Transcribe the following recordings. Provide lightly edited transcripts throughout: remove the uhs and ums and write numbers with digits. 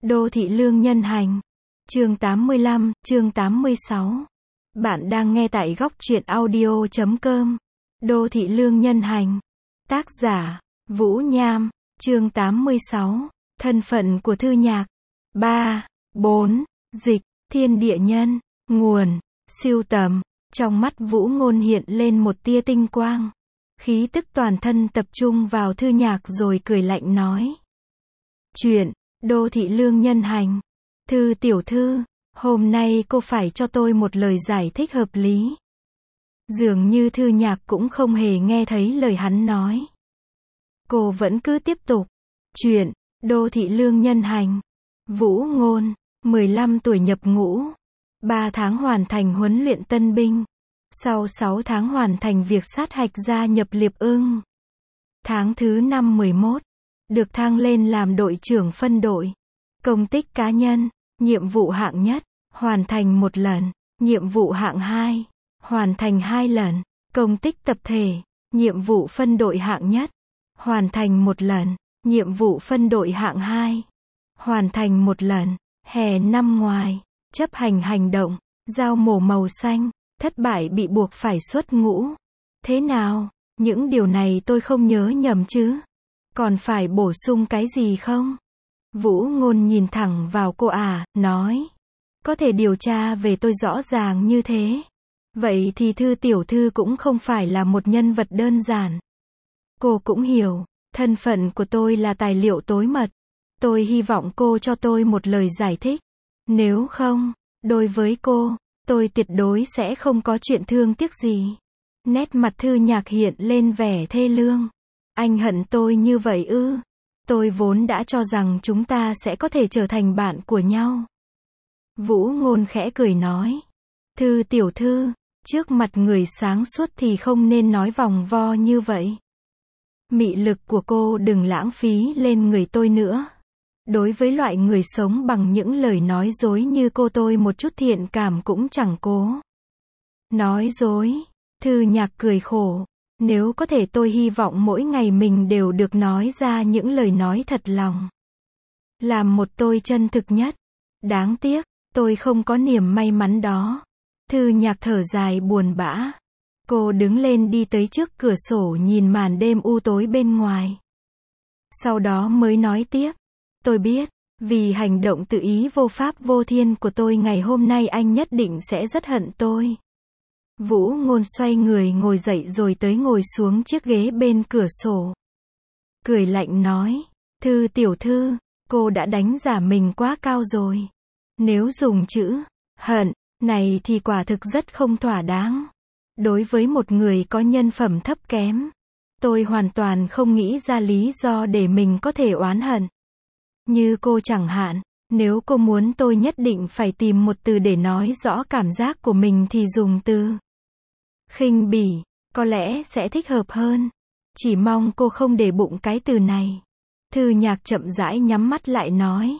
Đô thị lương nhân hành. Chương 85, chương 86. Bạn đang nghe tại góc truyện audio.com. Đô thị lương nhân hành. Tác giả, Vũ Nham. Chương 86. Thân phận của thư nhạc. 3, 4. Dịch, thiên địa nhân, nguồn, sưu tầm. Trong mắt Vũ Ngôn hiện lên một tia tinh quang. Khí tức toàn thân tập trung vào thư nhạc rồi cười lạnh nói. Chuyện, đô thị lương nhân hành. Thư tiểu thư, hôm nay cô phải cho tôi một lời giải thích hợp lý. Dường như thư nhạc cũng không hề nghe thấy lời hắn nói. Cô vẫn cứ tiếp tục. Chuyện, đô thị lương nhân hành. Vũ Ngôn, 15 tuổi nhập ngũ. 3 tháng hoàn thành huấn luyện tân binh. Sau 6 tháng hoàn thành việc sát hạch gia nhập Liệp Ưng. Tháng thứ 5 11, được thăng lên làm đội trưởng phân đội. Công tích cá nhân, nhiệm vụ hạng nhất, hoàn thành 1 lần. Nhiệm vụ hạng 2, hoàn thành 2 lần. Công tích tập thể, nhiệm vụ phân đội hạng nhất, hoàn thành 1 lần. Nhiệm vụ phân đội hạng 2, hoàn thành 1 lần. Hè năm ngoài, chấp hành hành động, dao mổ màu xanh, thất bại bị buộc phải xuất ngũ. Thế nào, những điều này tôi không nhớ nhầm chứ? Còn phải bổ sung cái gì không? Vũ Ngôn nhìn thẳng vào cô nói. Có thể điều tra về tôi rõ ràng như thế. Vậy thì thư tiểu thư cũng không phải là một nhân vật đơn giản. Cô cũng hiểu, thân phận của tôi là tài liệu tối mật. Tôi hy vọng cô cho tôi một lời giải thích. Nếu không, đối với cô, tôi tuyệt đối sẽ không có chuyện thương tiếc gì. Nét mặt thư nhạc hiện lên vẻ thê lương. Anh hận tôi như vậy ư? Tôi vốn đã cho rằng chúng ta sẽ có thể trở thành bạn của nhau. Vũ Ngôn khẽ cười nói. Thư tiểu thư, trước mặt người sáng suốt thì không nên nói vòng vo như vậy. Mị lực của cô đừng lãng phí lên người tôi nữa. Đối với loại người sống bằng những lời nói dối như cô tôi một chút thiện cảm cũng chẳng cố. Nói dối, thư nhạc cười khổ. Nếu có thể tôi hy vọng mỗi ngày mình đều được nói ra những lời nói thật lòng. Làm một tôi chân thực nhất. Đáng tiếc, tôi không có niềm may mắn đó. Thư nhạc thở dài buồn bã. Cô đứng lên đi tới trước cửa sổ nhìn màn đêm u tối bên ngoài. Sau đó mới nói tiếp. Tôi biết, vì hành động tự ý vô pháp vô thiên của tôi ngày hôm nay anh nhất định sẽ rất hận tôi. Vũ Ngôn xoay người ngồi dậy rồi tới ngồi xuống chiếc ghế bên cửa sổ. Cười lạnh nói, thư tiểu thư, cô đã đánh giá mình quá cao rồi. Nếu dùng chữ hận này thì quả thực rất không thỏa đáng. Đối với một người có nhân phẩm thấp kém, tôi hoàn toàn không nghĩ ra lý do để mình có thể oán hận. Như cô chẳng hạn, nếu cô muốn tôi nhất định phải tìm một từ để nói rõ cảm giác của mình thì dùng từ khinh bỉ, có lẽ sẽ thích hợp hơn. Chỉ mong cô không để bụng cái từ này. Thư nhạc chậm rãi nhắm mắt lại nói.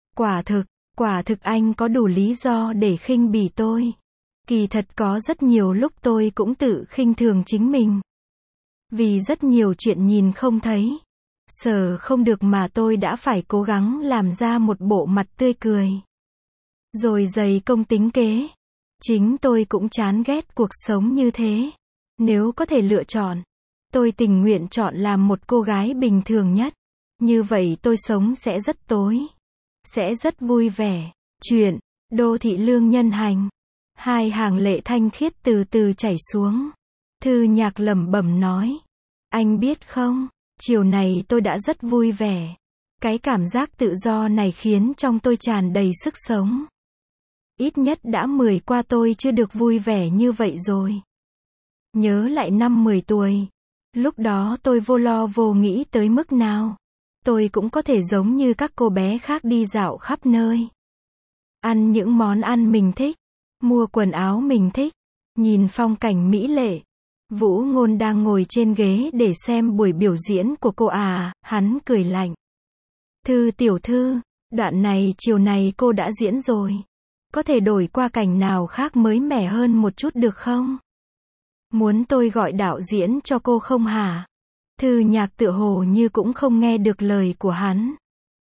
Quả thực anh có đủ lý do để khinh bỉ tôi. Kỳ thật có rất nhiều lúc tôi cũng tự khinh thường chính mình. Vì rất nhiều chuyện nhìn không thấy, sờ không được mà tôi đã phải cố gắng làm ra một bộ mặt tươi cười. Rồi dày công tính kế. Chính tôi cũng chán ghét cuộc sống như thế. Nếu có thể lựa chọn, tôi tình nguyện chọn làm một cô gái bình thường nhất. Như vậy tôi sống sẽ rất tối. Sẽ rất vui vẻ. Chuyện, đô thị lương nhân hành. 2 hàng lệ thanh khiết từ từ chảy xuống. Thư nhạc lẩm bẩm nói. Anh biết không, chiều này tôi đã rất vui vẻ. Cái cảm giác tự do này khiến trong tôi tràn đầy sức sống. Ít nhất đã 10 qua tôi chưa được vui vẻ như vậy rồi. Nhớ lại năm 10 tuổi. Lúc đó tôi vô lo vô nghĩ tới mức nào. Tôi cũng có thể giống như các cô bé khác đi dạo khắp nơi. Ăn những món ăn mình thích. Mua quần áo mình thích. Nhìn phong cảnh mỹ lệ. Vũ Ngôn đang ngồi trên ghế để xem buổi biểu diễn của cô hắn cười lạnh. Thư tiểu thư, đoạn này chiều này cô đã diễn rồi. Có thể đổi qua cảnh nào khác mới mẻ hơn một chút được không? Muốn tôi gọi đạo diễn cho cô không hả? Thư nhạc tựa hồ như cũng không nghe được lời của hắn.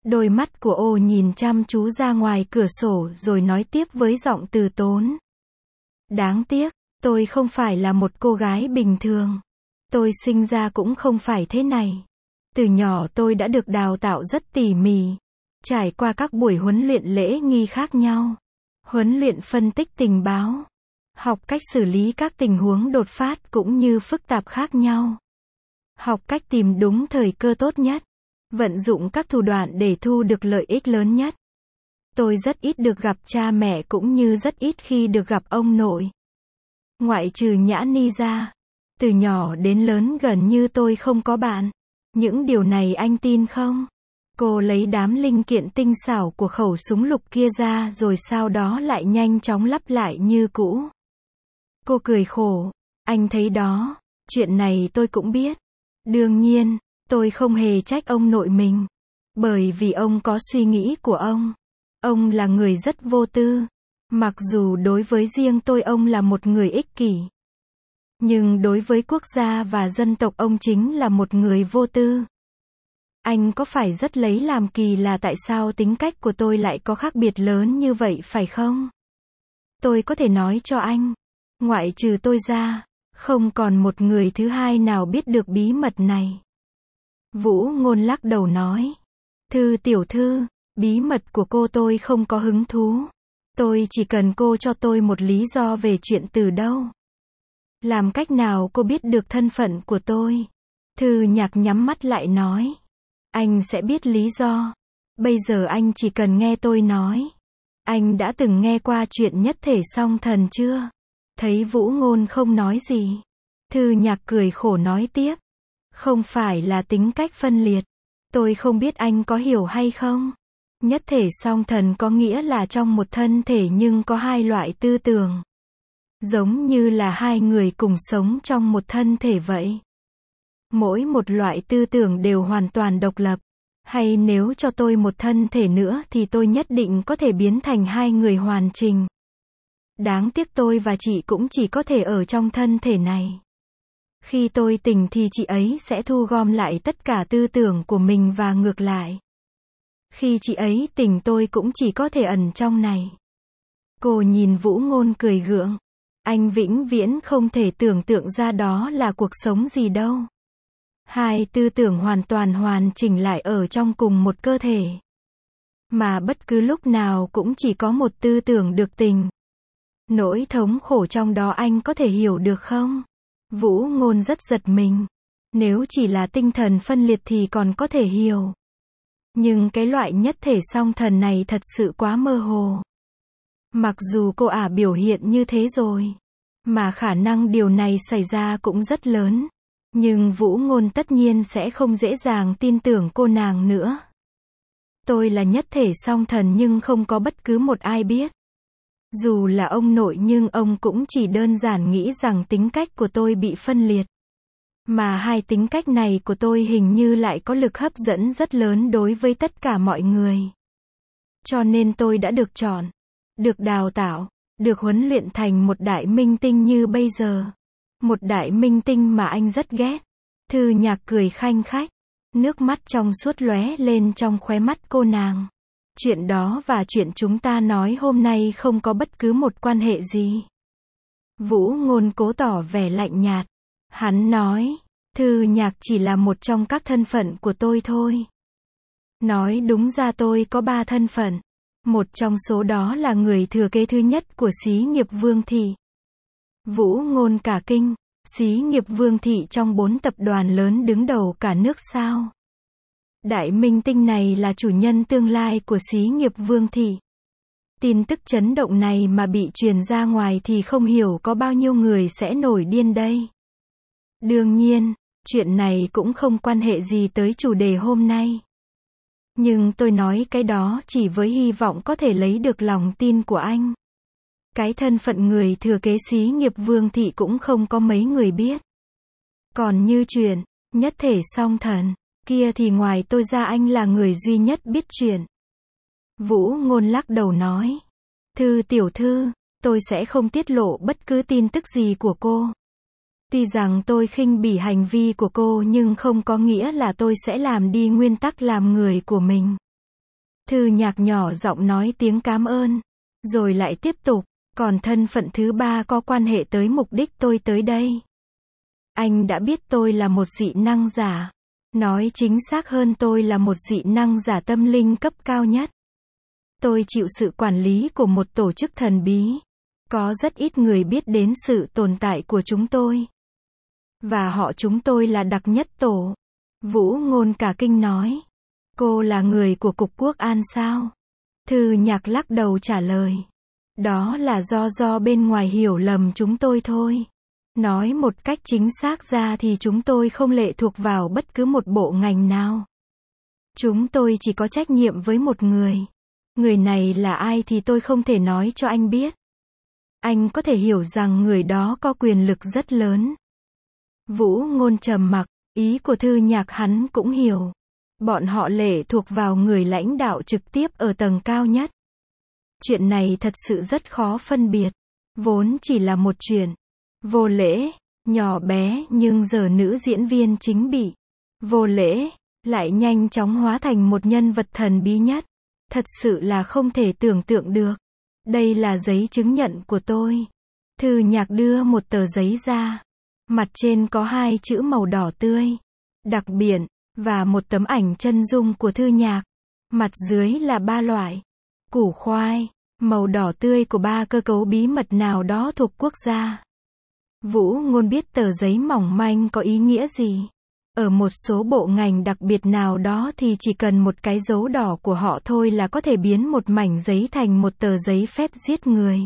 Đôi mắt của ô nhìn chăm chú ra ngoài cửa sổ rồi nói tiếp với giọng từ tốn. Đáng tiếc, tôi không phải là một cô gái bình thường. Tôi sinh ra cũng không phải thế này. Từ nhỏ tôi đã được đào tạo rất tỉ mỉ. Trải qua các buổi huấn luyện lễ nghi khác nhau. Huấn luyện phân tích tình báo. Học cách xử lý các tình huống đột phát cũng như phức tạp khác nhau. Học cách tìm đúng thời cơ tốt nhất. Vận dụng các thủ đoạn để thu được lợi ích lớn nhất. Tôi rất ít được gặp cha mẹ cũng như rất ít khi được gặp ông nội. Ngoại trừ Nhã Ni ra. Từ nhỏ đến lớn gần như tôi không có bạn. Những điều này anh tin không? Cô lấy đám linh kiện tinh xảo của khẩu súng lục kia ra rồi sau đó lại nhanh chóng lắp lại như cũ. Cô cười khổ. Anh thấy đó, chuyện này tôi cũng biết. Đương nhiên, tôi không hề trách ông nội mình. Bởi vì ông có suy nghĩ của ông. Ông là người rất vô tư. Mặc dù đối với riêng tôi ông là một người ích kỷ. Nhưng đối với quốc gia và dân tộc ông chính là một người vô tư. Anh có phải rất lấy làm kỳ là tại sao tính cách của tôi lại có khác biệt lớn như vậy phải không? Tôi có thể nói cho anh, ngoại trừ tôi ra, không còn một người thứ hai nào biết được bí mật này. Vũ Ngôn lắc đầu nói. Thư tiểu thư, bí mật của cô tôi không có hứng thú. Tôi chỉ cần cô cho tôi một lý do về chuyện từ đâu. Làm cách nào cô biết được thân phận của tôi? Thư Nhạc nhắm mắt lại nói. Anh sẽ biết lý do. Bây giờ anh chỉ cần nghe tôi nói. Anh đã từng nghe qua chuyện nhất thể song thần chưa? Thấy Vũ Ngôn không nói gì. Thư Nhạc cười khổ nói tiếp. Không phải là tính cách phân liệt. Tôi không biết anh có hiểu hay không? Nhất thể song thần có nghĩa là trong một thân thể nhưng có hai loại tư tưởng. Giống như là hai người cùng sống trong một thân thể vậy. Mỗi một loại tư tưởng đều hoàn toàn độc lập. Hay nếu cho tôi một thân thể nữa thì tôi nhất định có thể biến thành hai người hoàn chỉnh. Đáng tiếc tôi và chị cũng chỉ có thể ở trong thân thể này. Khi tôi tỉnh thì chị ấy sẽ thu gom lại tất cả tư tưởng của mình và ngược lại. Khi chị ấy tỉnh tôi cũng chỉ có thể ẩn trong này. Cô nhìn Vũ Ngôn cười gượng. Anh vĩnh viễn không thể tưởng tượng ra đó là cuộc sống gì đâu. Hai tư tưởng hoàn toàn hoàn chỉnh lại ở trong cùng một cơ thể. Mà bất cứ lúc nào cũng chỉ có một tư tưởng được tỉnh. Nỗi thống khổ trong đó anh có thể hiểu được không? Vũ Ngôn rất giật mình. Nếu chỉ là tinh thần phân liệt thì còn có thể hiểu. Nhưng cái loại nhất thể song thần này thật sự quá mơ hồ. Mặc dù cô ả biểu hiện như thế rồi, mà khả năng điều này xảy ra cũng rất lớn. Nhưng Vũ Ngôn tất nhiên sẽ không dễ dàng tin tưởng cô nàng nữa. Tôi là nhất thể song thần nhưng không có bất cứ một ai biết. Dù là ông nội nhưng ông cũng chỉ đơn giản nghĩ rằng tính cách của tôi bị phân liệt. Mà hai tính cách này của tôi hình như lại có lực hấp dẫn rất lớn đối với tất cả mọi người. Cho nên tôi đã được chọn, được đào tạo, được huấn luyện thành một đại minh tinh như bây giờ. Một đại minh tinh mà anh rất ghét. Thư Nhạc cười khanh khách. Nước mắt trong suốt lóe lên trong khóe mắt cô nàng. Chuyện đó và chuyện chúng ta nói hôm nay không có bất cứ một quan hệ gì. Vũ Ngôn cố tỏ vẻ lạnh nhạt. Hắn nói, Thư Nhạc chỉ là một trong các thân phận của tôi thôi. Nói đúng ra tôi có 3 thân phận. Một trong số đó là người thừa kế thứ nhất của xí nghiệp Vương Thị. Vũ Ngôn cả kinh. Xí nghiệp Vương Thị trong 4 tập đoàn lớn đứng đầu cả nước sao? Đại minh tinh này là chủ nhân tương lai của xí nghiệp Vương Thị. Tin tức chấn động này mà bị truyền ra ngoài thì không hiểu có bao nhiêu người sẽ nổi điên đây. Đương nhiên, chuyện này cũng không quan hệ gì tới chủ đề hôm nay. Nhưng tôi nói cái đó chỉ với hy vọng có thể lấy được lòng tin của anh. Cái thân phận người thừa kế xí nghiệp Vương Thị cũng không có mấy người biết. Còn như chuyện nhất thể song thần kia thì ngoài tôi ra anh là người duy nhất biết chuyện. Vũ Ngôn lắc đầu nói. Thư tiểu thư, tôi sẽ không tiết lộ bất cứ tin tức gì của cô. Tuy rằng tôi khinh bỉ hành vi của cô nhưng không có nghĩa là tôi sẽ làm đi nguyên tắc làm người của mình. Thư Nhạc nhỏ giọng nói tiếng cảm ơn. Rồi lại tiếp tục, còn thân phận thứ ba có quan hệ tới mục đích tôi tới đây. Anh đã biết tôi là một dị năng giả. Nói chính xác hơn tôi là một dị năng giả tâm linh cấp cao nhất. Tôi chịu sự quản lý của một tổ chức thần bí. Có rất ít người biết đến sự tồn tại của chúng tôi. Và họ chúng tôi là đặc nhất tổ. Vũ Ngôn cả kinh nói. Cô là người của Cục Quốc an sao? Thư Nhạc lắc đầu trả lời. Đó là do bên ngoài hiểu lầm chúng tôi thôi. Nói một cách chính xác ra thì chúng tôi không lệ thuộc vào bất cứ một bộ ngành nào. Chúng tôi chỉ có trách nhiệm với một người. Người này là ai thì tôi không thể nói cho anh biết. Anh có thể hiểu rằng người đó có quyền lực rất lớn. Vũ Ngôn trầm mặc, ý của Thư Nhạc hắn cũng hiểu. Bọn họ lệ thuộc vào người lãnh đạo trực tiếp ở tầng cao nhất. Chuyện này thật sự rất khó phân biệt. Vốn chỉ là một chuyện vô lễ, nhỏ bé, nhưng giờ nữ diễn viên chính bị vô lễ, lại nhanh chóng hóa thành một nhân vật thần bí nhất. Thật sự là không thể tưởng tượng được. Đây là giấy chứng nhận của tôi. Thư Nhạc đưa một tờ giấy ra. Mặt trên có 2 chữ màu đỏ tươi. Đặc biệt, và một tấm ảnh chân dung của Thư Nhạc. Mặt dưới là 3 loại củ khoai, màu đỏ tươi của 3 cơ cấu bí mật nào đó thuộc quốc gia. Vũ Ngôn biết tờ giấy mỏng manh có ý nghĩa gì. Ở một số bộ ngành đặc biệt nào đó thì chỉ cần một cái dấu đỏ của họ thôi là có thể biến một mảnh giấy thành một tờ giấy phép giết người.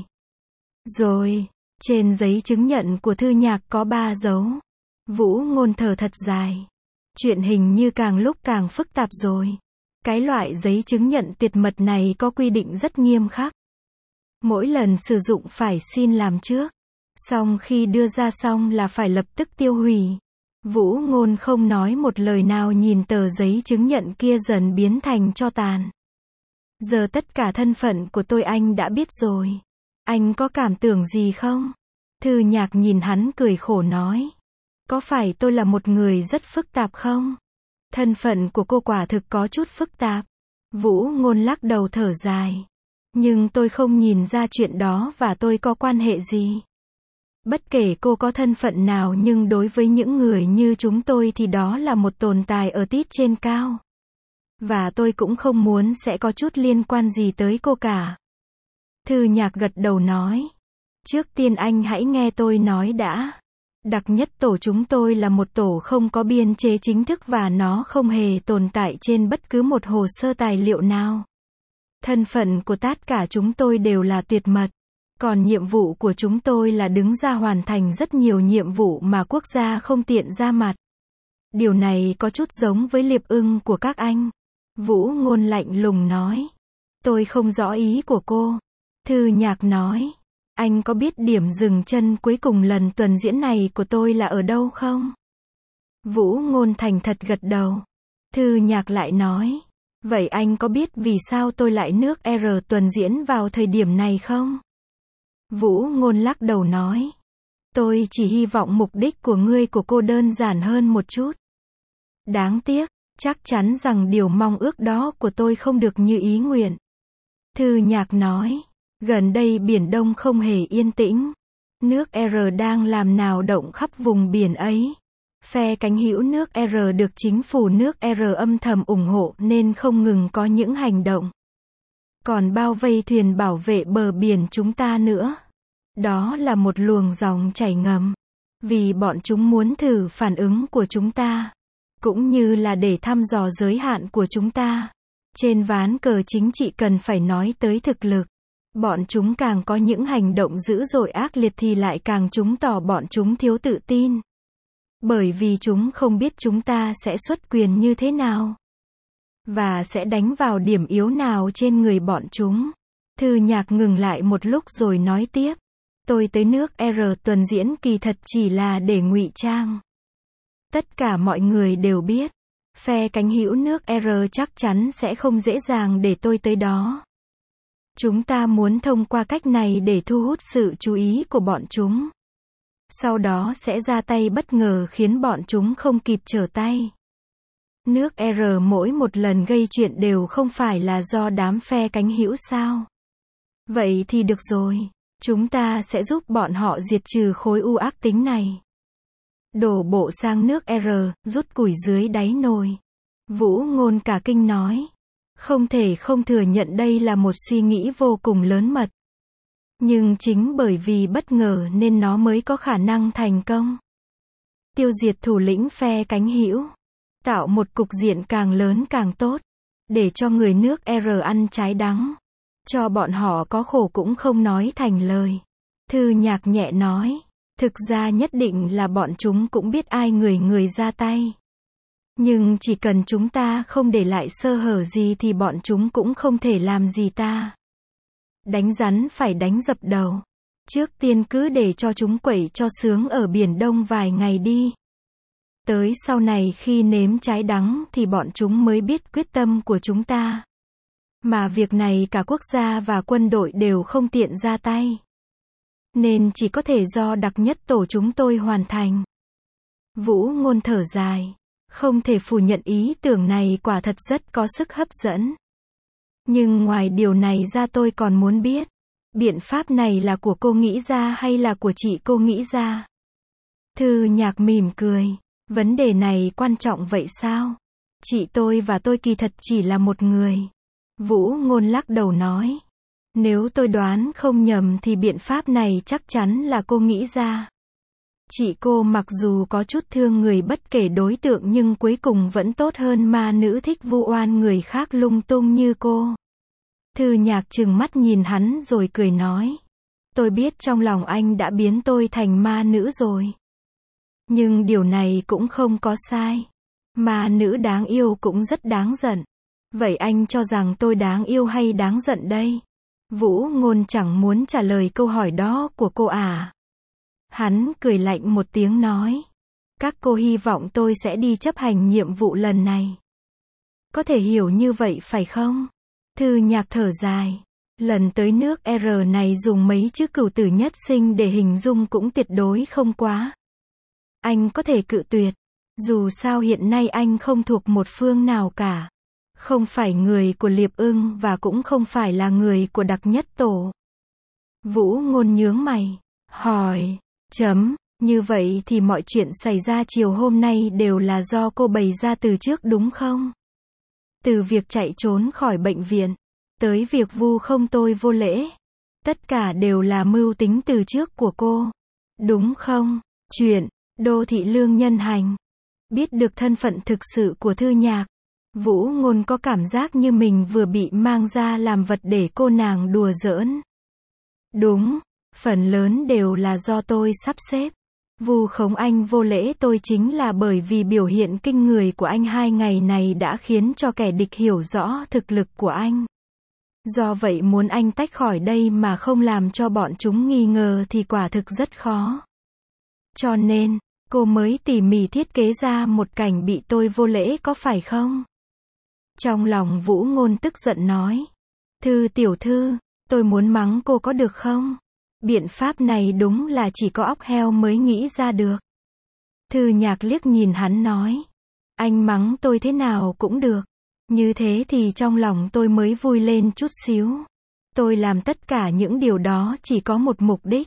Rồi, trên giấy chứng nhận của Thư Nhạc có 3 dấu. Vũ Ngôn thở thật dài. Chuyện hình như càng lúc càng phức tạp rồi. Cái loại giấy chứng nhận tuyệt mật này có quy định rất nghiêm khắc. Mỗi lần sử dụng phải xin làm trước. Xong khi đưa ra xong là phải lập tức tiêu hủy. Vũ Ngôn không nói một lời nào nhìn tờ giấy chứng nhận kia dần biến thành tro tàn. Giờ tất cả thân phận của tôi anh đã biết rồi. Anh có cảm tưởng gì không? Thư Nhạc nhìn hắn cười khổ nói. Có phải tôi là một người rất phức tạp không? Thân phận của cô quả thực có chút phức tạp. Vũ Ngôn lắc đầu thở dài. Nhưng tôi không nhìn ra chuyện đó và tôi có quan hệ gì. Bất kể cô có thân phận nào nhưng đối với những người như chúng tôi thì đó là một tồn tại ở tít trên cao. Và tôi cũng không muốn sẽ có chút liên quan gì tới cô cả. Thư Nhạc gật đầu nói. Trước tiên anh hãy nghe tôi nói đã. Đặc nhất tổ chúng tôi là một tổ không có biên chế chính thức và nó không hề tồn tại trên bất cứ một hồ sơ tài liệu nào. Thân phận của tất cả chúng tôi đều là tuyệt mật. Còn nhiệm vụ của chúng tôi là đứng ra hoàn thành rất nhiều nhiệm vụ mà quốc gia không tiện ra mặt. Điều này có chút giống với liệp ưng của các anh. Vũ Ngôn lạnh lùng nói. Tôi không rõ ý của cô. Thư Nhạc nói. Anh có biết điểm dừng chân cuối cùng lần tuần diễn này của tôi là ở đâu không? Vũ Ngôn thành thật gật đầu. Thư Nhạc lại nói. Vậy anh có biết vì sao tôi lại nước R tuần diễn vào thời điểm này không? Vũ Ngôn lắc đầu nói. Tôi chỉ hy vọng mục đích của cô đơn giản hơn một chút. Đáng tiếc, chắc chắn rằng điều mong ước đó của tôi không được như ý nguyện. Thư Nhạc nói. Gần đây Biển Đông không hề yên tĩnh. Nước R đang làm náo động khắp vùng biển ấy. Phe cánh hữu nước R được chính phủ nước R âm thầm ủng hộ nên không ngừng có những hành động. Còn bao vây thuyền bảo vệ bờ biển chúng ta nữa. Đó là một luồng dòng chảy ngầm. Vì bọn chúng muốn thử phản ứng của chúng ta. Cũng như là để thăm dò giới hạn của chúng ta. Trên ván cờ chính trị cần phải nói tới thực lực. Bọn chúng càng có những hành động dữ dội ác liệt thì lại càng chứng tỏ bọn chúng thiếu tự tin. Bởi vì chúng không biết chúng ta sẽ xuất quyền như thế nào. Và sẽ đánh vào điểm yếu nào trên người bọn chúng. Thư Nhạc ngừng lại một lúc rồi nói tiếp. Tôi tới nước R tuần diễn kỳ thật chỉ là để ngụy trang. Tất cả mọi người đều biết. Phe cánh hữu nước R chắc chắn sẽ không dễ dàng để tôi tới đó. Chúng ta muốn thông qua cách này để thu hút sự chú ý của bọn chúng. Sau đó sẽ ra tay bất ngờ khiến bọn chúng không kịp trở tay. Nước R mỗi một lần gây chuyện đều không phải là do đám phe cánh hữu sao? Vậy thì được rồi. Chúng ta sẽ giúp bọn họ diệt trừ khối u ác tính này. Đổ bộ sang nước R, rút củi dưới đáy nồi. Vũ Ngôn cả kinh nói. Không thể không thừa nhận đây là một suy nghĩ vô cùng lớn mật. Nhưng chính bởi vì bất ngờ nên nó mới có khả năng thành công. Tiêu diệt thủ lĩnh phe cánh hữu. Tạo một cục diện càng lớn càng tốt. Để cho người nước R ăn trái đắng. Cho bọn họ có khổ cũng không nói thành lời. Thư Nhạc nhẹ nói. Thực ra nhất định là bọn chúng cũng biết ai người ra tay. Nhưng chỉ cần chúng ta không để lại sơ hở gì thì bọn chúng cũng không thể làm gì ta. Đánh rắn phải đánh dập đầu. Trước tiên cứ để cho chúng quẩy cho sướng ở Biển Đông vài ngày đi. Tới sau này khi nếm trái đắng thì bọn chúng mới biết quyết tâm của chúng ta. Mà việc này cả quốc gia và quân đội đều không tiện ra tay. Nên chỉ có thể do đặc nhất tổ chúng tôi hoàn thành. Vũ Ngôn thở dài. Không thể phủ nhận ý tưởng này quả thật rất có sức hấp dẫn. Nhưng ngoài điều này ra tôi còn muốn biết. Biện pháp này là của cô nghĩ ra hay là của chị cô nghĩ ra? Thư Nhạc mỉm cười. Vấn đề này quan trọng vậy sao? Chị tôi và tôi kỳ thật chỉ là một người. Vũ Ngôn lắc đầu nói. Nếu tôi đoán không nhầm thì biện pháp này chắc chắn là cô nghĩ ra. Chị cô mặc dù có chút thương người bất kể đối tượng nhưng cuối cùng vẫn tốt hơn ma nữ thích vu oan người khác lung tung như cô. Thư Nhạc trừng mắt nhìn hắn rồi cười nói. Tôi biết trong lòng anh đã biến tôi thành ma nữ rồi. Nhưng điều này cũng không có sai. Ma nữ đáng yêu cũng rất đáng giận. Vậy anh cho rằng tôi đáng yêu hay đáng giận đây? Vũ Ngôn chẳng muốn trả lời câu hỏi đó của cô à. Hắn cười lạnh một tiếng nói. Các cô hy vọng tôi sẽ đi chấp hành nhiệm vụ lần này. Có thể hiểu như vậy phải không? Thư Nhạc thở dài. Lần tới nước R này dùng mấy chữ cửu tử nhất sinh để hình dung cũng tuyệt đối không quá. Anh có thể cự tuyệt. Dù sao hiện nay anh không thuộc một phương nào cả. Không phải người của Liệp Ưng và cũng không phải là người của đặc nhất tổ. Vũ Ngôn nhướng mày. Hỏi. Như vậy thì mọi chuyện xảy ra chiều hôm nay đều là do cô bày ra từ trước đúng không? Từ việc chạy trốn khỏi bệnh viện. Tới việc vu không tôi vô lễ. Tất cả đều là mưu tính từ trước của cô. Đúng không? Chuyện. Đô thị lương nhân hành. Biết được thân phận thực sự của Thư Nhạc. Vũ Ngôn có cảm giác như mình vừa bị mang ra làm vật để cô nàng đùa giỡn. Đúng. Phần lớn đều là do tôi sắp xếp. Vu khống anh vô lễ tôi chính là bởi vì biểu hiện kinh người của anh 2 ngày này đã khiến cho kẻ địch hiểu rõ thực lực của anh. Do vậy muốn anh tách khỏi đây mà không làm cho bọn chúng nghi ngờ thì quả thực rất khó. Cho nên, cô mới tỉ mỉ thiết kế ra một cảnh bị tôi vô lễ có phải không? Trong lòng Vũ Ngôn tức giận nói. Thư tiểu thư, tôi muốn mắng cô có được không? Biện pháp này đúng là chỉ có óc heo mới nghĩ ra được. Thư Nhạc liếc nhìn hắn nói. Anh mắng tôi thế nào cũng được. Như thế thì trong lòng tôi mới vui lên chút xíu. Tôi làm tất cả những điều đó chỉ có một mục đích.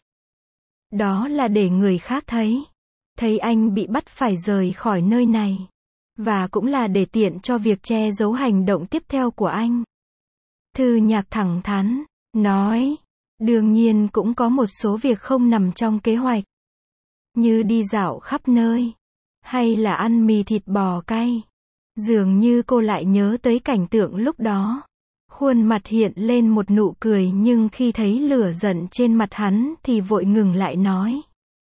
Đó là để người khác thấy. Thấy anh bị bắt phải rời khỏi nơi này. Và cũng là để tiện cho việc che giấu hành động tiếp theo của anh. Thư Nhạc thẳng thắn, nói. Đương nhiên cũng có một số việc không nằm trong kế hoạch. Như đi dạo khắp nơi. Hay là ăn mì thịt bò cay. Dường như cô lại nhớ tới cảnh tượng lúc đó. Khuôn mặt hiện lên một nụ cười nhưng khi thấy lửa giận trên mặt hắn thì vội ngừng lại nói.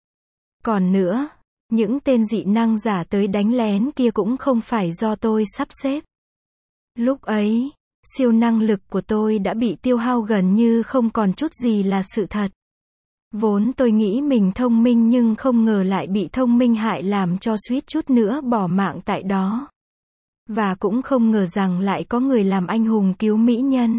Còn nữa, những tên dị năng giả tới đánh lén kia cũng không phải do tôi sắp xếp. Lúc ấy, siêu năng lực của tôi đã bị tiêu hao gần như không còn chút gì là sự thật. Vốn tôi nghĩ mình thông minh nhưng không ngờ lại bị thông minh hại làm cho suýt chút nữa bỏ mạng tại đó. Và cũng không ngờ rằng lại có người làm anh hùng cứu mỹ nhân.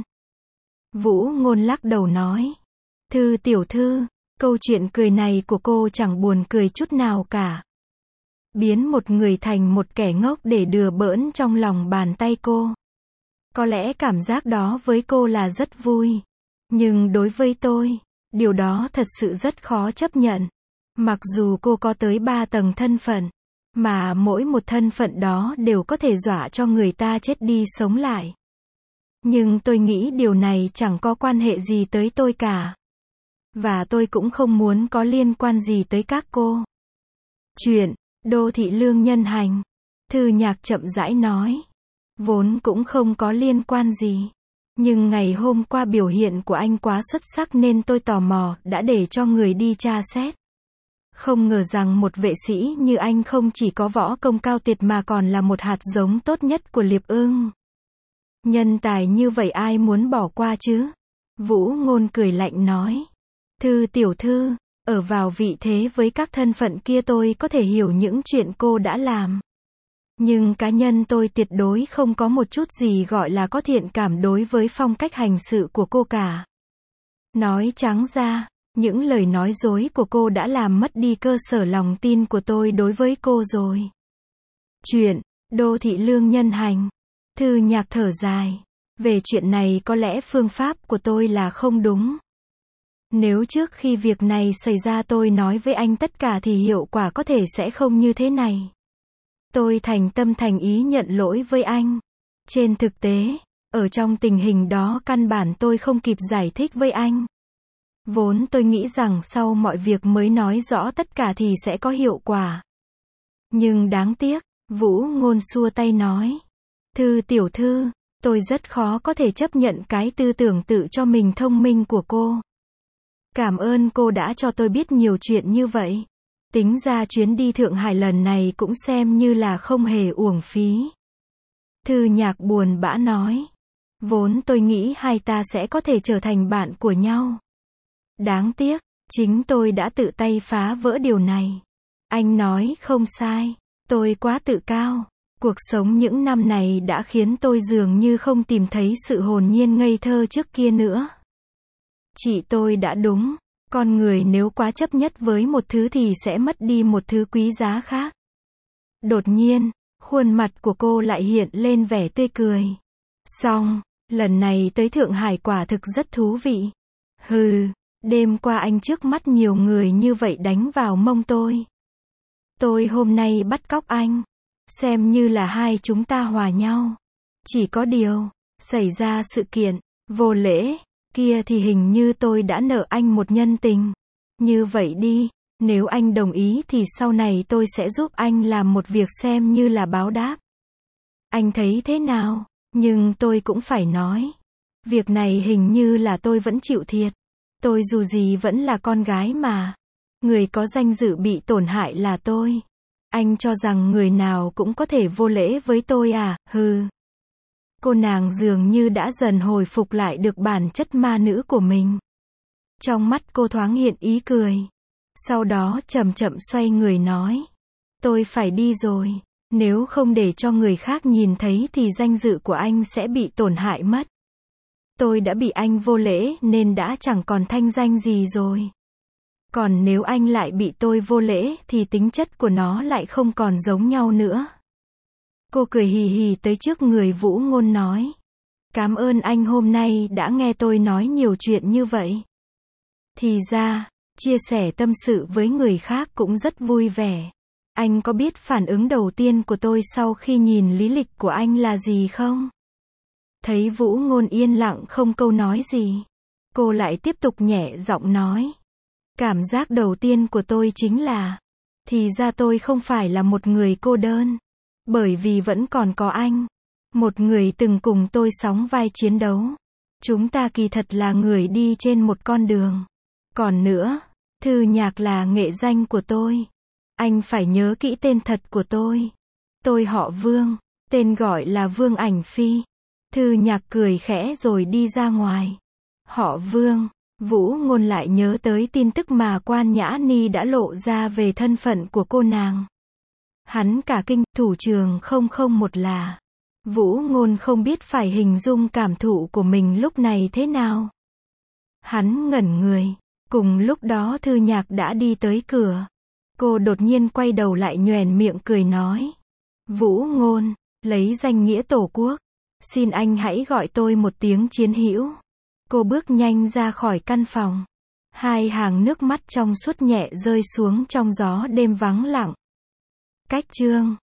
Vũ Ngôn lắc đầu nói. Thư tiểu thư, câu chuyện cười này của cô chẳng buồn cười chút nào cả. biến một người thành một kẻ ngốc để đùa bỡn trong lòng bàn tay cô. Có lẽ cảm giác đó với cô là rất vui. Nhưng đối với tôi, điều đó thật sự rất khó chấp nhận. Mặc dù cô có tới 3 tầng thân phận, mà mỗi một thân phận đó đều có thể dọa cho người ta chết đi sống lại. Nhưng tôi nghĩ điều này chẳng có quan hệ gì tới tôi cả. Và tôi cũng không muốn có liên quan gì tới các cô. Chuyện, Đô Thị Lương nhân hành. Thư Nhạc chậm rãi nói. Vốn cũng không có liên quan gì. Nhưng ngày hôm qua biểu hiện của anh quá xuất sắc nên tôi tò mò, đã để cho người đi tra xét. Không ngờ rằng một vệ sĩ như anh không chỉ có võ công cao tuyệt mà còn là một hạt giống tốt nhất của Liệp Ưng. Nhân tài như vậy ai muốn bỏ qua chứ? Vũ Ngôn cười lạnh nói. Thư tiểu thư, ở vào vị thế với các thân phận kia tôi có thể hiểu những chuyện cô đã làm. Nhưng cá nhân tôi tuyệt đối không có một chút gì gọi là có thiện cảm đối với phong cách hành sự của cô cả. Nói trắng ra, những lời nói dối của cô đã làm mất đi cơ sở lòng tin của tôi đối với cô rồi. Chuyện, Đô Thị Lương nhân hành. Thư Nhạc thở dài. Về chuyện này có lẽ phương pháp của tôi là không đúng. Nếu trước khi việc này xảy ra tôi nói với anh tất cả thì hiệu quả có thể sẽ không như thế này. Tôi thành tâm thành ý nhận lỗi với anh. Trên thực tế, ở trong tình hình đó căn bản tôi không kịp giải thích với anh. Vốn tôi nghĩ rằng sau mọi việc mới nói rõ tất cả thì sẽ có hiệu quả. Nhưng đáng tiếc, Vũ Ngôn xua tay nói. Thư tiểu thư, tôi rất khó có thể chấp nhận cái tư tưởng tự cho mình thông minh của cô. Cảm ơn cô đã cho tôi biết nhiều chuyện như vậy. Tính ra chuyến đi Thượng Hải lần này cũng xem như là không hề uổng phí. Thư Nhạc buồn bã nói. Vốn tôi nghĩ hai ta sẽ có thể trở thành bạn của nhau. Đáng tiếc, chính tôi đã tự tay phá vỡ điều này. Anh nói không sai, tôi quá tự cao. Cuộc sống những năm này đã khiến tôi dường như không tìm thấy sự hồn nhiên ngây thơ trước kia nữa. Chị tôi đã đúng, con người nếu quá chấp nhất với một thứ thì sẽ mất đi một thứ quý giá khác. Đột nhiên, khuôn mặt của cô lại hiện lên vẻ tươi cười. Xong, lần này tới Thượng Hải quả thực rất thú vị. Hừ, đêm qua anh trước mắt nhiều người như vậy đánh vào mông tôi. Tôi hôm nay bắt cóc anh. Xem như là hai chúng ta hòa nhau. Chỉ có điều, xảy ra sự kiện vô lễ kia thì hình như tôi đã nợ anh một nhân tình. Như vậy đi, nếu anh đồng ý thì sau này tôi sẽ giúp anh làm một việc xem như là báo đáp. Anh thấy thế nào? Nhưng tôi cũng phải nói. Việc này hình như là tôi vẫn chịu thiệt. Tôi dù gì vẫn là con gái mà. Người có danh dự bị tổn hại là tôi. Anh cho rằng người nào cũng có thể vô lễ với tôi à? Hừ. Cô nàng dường như đã dần hồi phục lại được bản chất ma nữ của mình. Trong mắt cô thoáng hiện ý cười. Sau đó chậm chậm xoay người nói. Tôi phải đi rồi. Nếu không để cho người khác nhìn thấy thì danh dự của anh sẽ bị tổn hại mất. Tôi đã bị anh vô lễ nên đã chẳng còn thanh danh gì rồi. Còn nếu anh lại bị tôi vô lễ thì tính chất của nó lại không còn giống nhau nữa. Cô cười hì hì tới trước người Vũ Ngôn nói. Cảm ơn anh hôm nay đã nghe tôi nói nhiều chuyện như vậy. Thì ra, chia sẻ tâm sự với người khác cũng rất vui vẻ. Anh có biết phản ứng đầu tiên của tôi sau khi nhìn lý lịch của anh là gì không? Thấy Vũ Ngôn yên lặng không câu nói gì. Cô lại tiếp tục nhẹ giọng nói. Cảm giác đầu tiên của tôi chính là, thì ra tôi không phải là một người cô đơn. Bởi vì vẫn còn có anh. Một người từng cùng tôi sóng vai chiến đấu. Chúng ta kỳ thật là người đi trên một con đường. Còn nữa, Thư Nhạc là nghệ danh của tôi. Anh phải nhớ kỹ tên thật của tôi. Tôi họ Vương, tên gọi là Vương Ảnh Phi. Thư Nhạc cười khẽ rồi đi ra ngoài. Họ Vương. Vũ Ngôn lại nhớ tới tin tức mà Quan Nhã Ni đã lộ ra về thân phận của cô nàng. Hắn cả kinh, thủ trường 001 là. Vũ Ngôn không biết phải hình dung cảm thụ của mình lúc này thế nào. Hắn ngẩn người. Cùng lúc đó Thư Nhạc đã đi tới cửa. Cô đột nhiên quay đầu lại nhoẻn miệng cười nói. Vũ Ngôn, lấy danh nghĩa Tổ quốc, xin anh hãy gọi tôi một tiếng chiến hữu. Cô bước nhanh ra khỏi căn phòng. Hai hàng nước mắt trong suốt nhẹ rơi xuống trong gió đêm vắng lặng. Cách chương